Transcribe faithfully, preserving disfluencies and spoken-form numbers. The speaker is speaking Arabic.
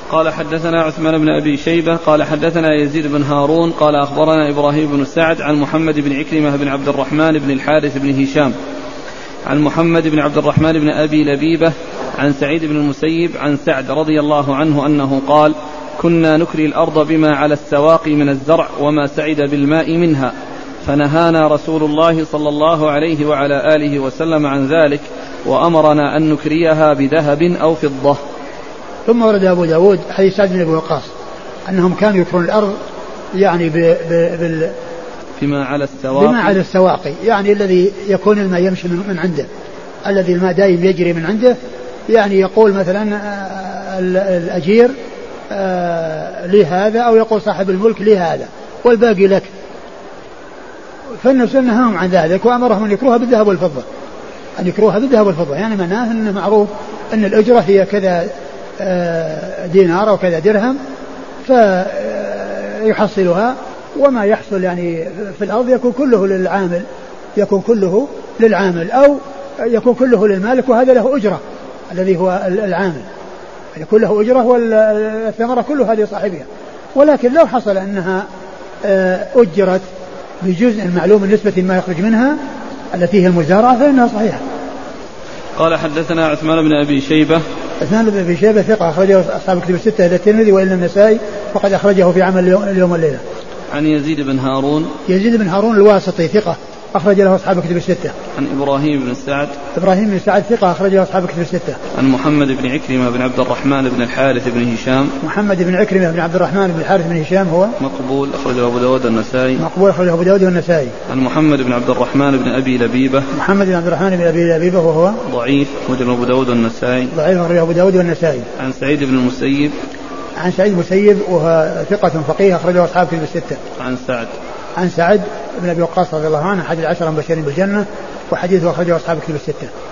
قال حدثنا عثمان بن أبي شيبة قال حدثنا يزيد بن هارون قال أخبرنا إبراهيم بن سعد عن محمد بن عكرمة بن عبد الرحمن بن الحارث بن هشام عن محمد بن عبد الرحمن بن أبي لبيبة عن سعيد بن المسيب عن سعد رضي الله عنه أنه قال كنا نكري الأرض بما على السواقي من الزرع وما سعد بالماء منها فنهانا رسول الله صلى الله عليه وعلى آله وسلم عن ذلك وأمرنا أن نكريها بذهب أو فضة. ثم ورد أبو داود حديث سعد بن أبي وقاص أنهم كانوا يكرون الأرض يعني ب ب بال بما على السواقي بما على السواقي يعني الذي يكون الماء يمشي من عنده الذي الماء دائم يجري من عنده يعني يقول مثلا الأجير لي هذا أو يقول صاحب الملك لي هذا والباقي لك. فالنبي نهاهم عن ذلك وأمرهم أن يكروها بالذهب والفضة أن يكروها بالذهب والفضة يعني معناه أنه معروف أن الأجرة هي كذا دينار أو كذا درهم فيحصلها وما يحصل يعني في الأرض يكون كله للعامل يكون كله للعامل أو يكون كله للمالك وهذا له أجرة الذي هو العامل يكون له أجرة والثمرة كلها لصاحبها. ولكن لو حصل أنها أجرت بجزء معلوم النسبة ما يخرج منها التي هي المزارعة فإنها صحيحة. قال حدثنا عثمان بن أبي شيبة عثمان بن أبي شيبة ثقة أخرجه أصحاب الكتب الستة إلى الترمذي وإلى النسائي وقد أخرجه في عمل اليوم والليلة. عن يزيد بن هارون يزيد بن هارون الواسطي ثقة أخرج له أصحاب الكتب الستة. عن إبراهيم بن سعد إبراهيم بن سعد ثقة أخرج له أصحاب الكتب الستة. عن محمد بن عكرمة بن عبد الرحمن بن الحارث بن هشام محمد بن عكرمة بن عبد الرحمن بن الحارث بن هشام هو مقبول أخرجه أبو داود والنسائي مقبول أخرجه أبو داود والنسائي. عن محمد بن عبد الرحمن بن أبي لبيبة محمد بن عبد الرحمن بن أبي لبيبة وهو ضعيف أخرجه أبو داود والنسائي ضعيف أخرجه أبو داود والنسائي. عن سعيد بن المسيب عن سعيد المسيب وهو ثقة فقيه أخرجه أصحاب الكتب الستة. عن سعد عن سعد بن أبي وقاص رضي الله عنه أحد العشرة المبشرين بالجنة وحديثه أخرجه أصحاب الكتب الستة.